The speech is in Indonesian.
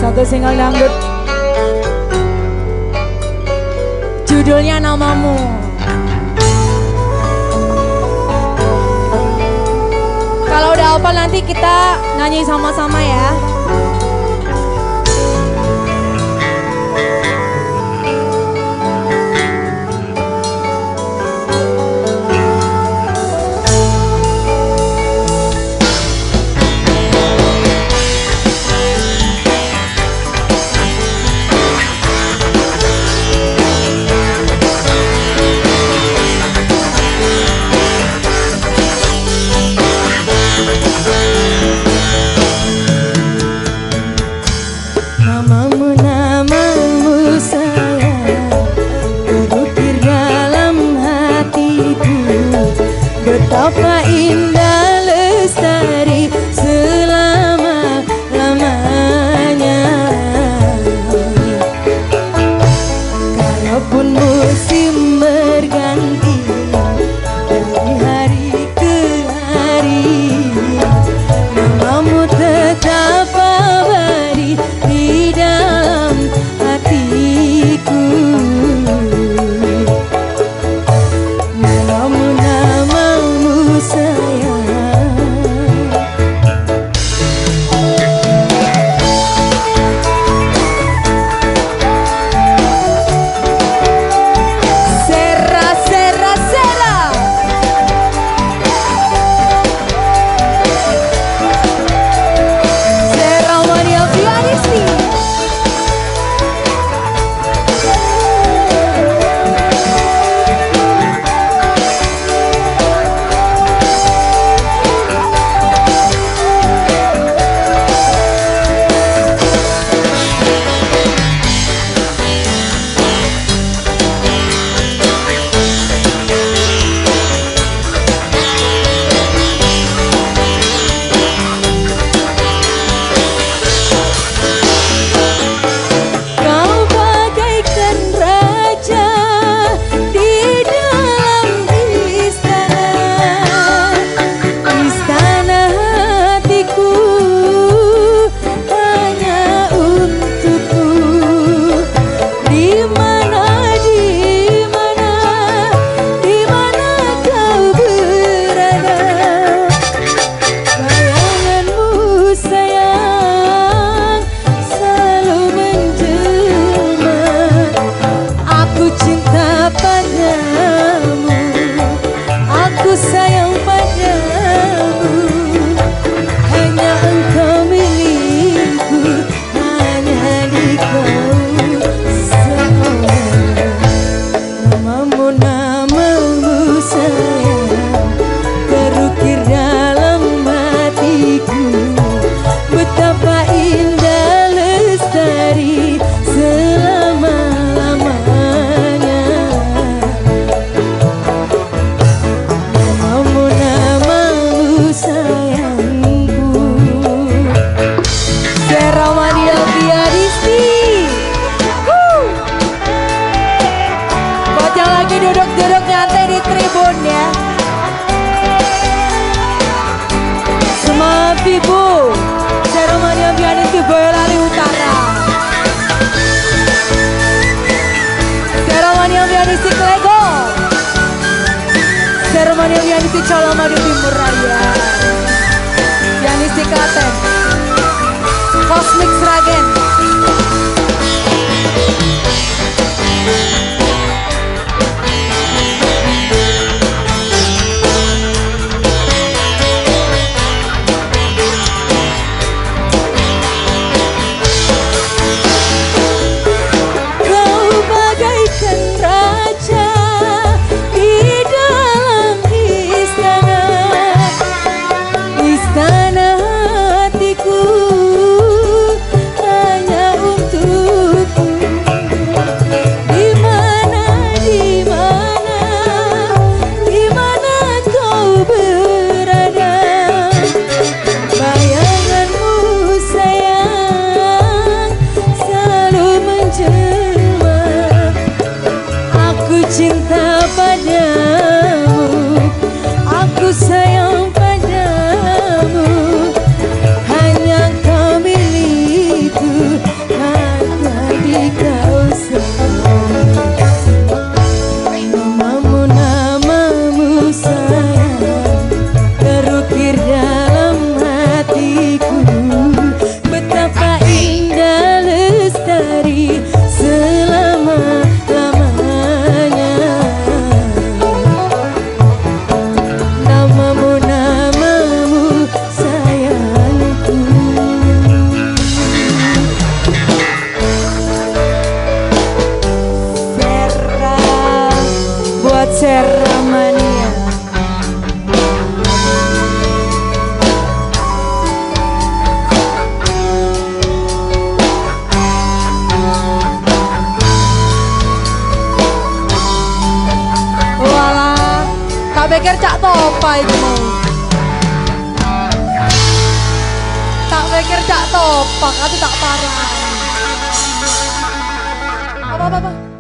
Satu single dangdut judulnya Namamu. Kalau udah hafal nanti kita nyanyi sama-sama ya. Namamu sayang, terukir dalam hatiku. Betapa indah lestari selama-lamanya. Kalaupun musim berganti dari hari ke hari, namamu tetap abadi di dalam hatiku. Namamu sayang. Sera, sera, sera. Sera Mania Pianisti. Sayang padamu, hanya engkau milikku, hanya di kau sayang. Namamu sayang, terukir dalam hatiku. Betapa indah lestari selama-lamanya. Sayangku, Sera Mania Pianisti. Buat yang lagi duduk-duduk nyantai di tribun ya. Semangat ibu, Sera Mania Pianisti Boyolali Utara. Sera Mania Pianisti Klego. Sera Mania Pianisti Colomadu Timur Raya. Pianisti Klaten, Cosmic Sragen. Kau bagaikan raja di dalam istana hatiku. pikir cak topa itu mau. Tak pikir cak topa, kata tak parah. Apa?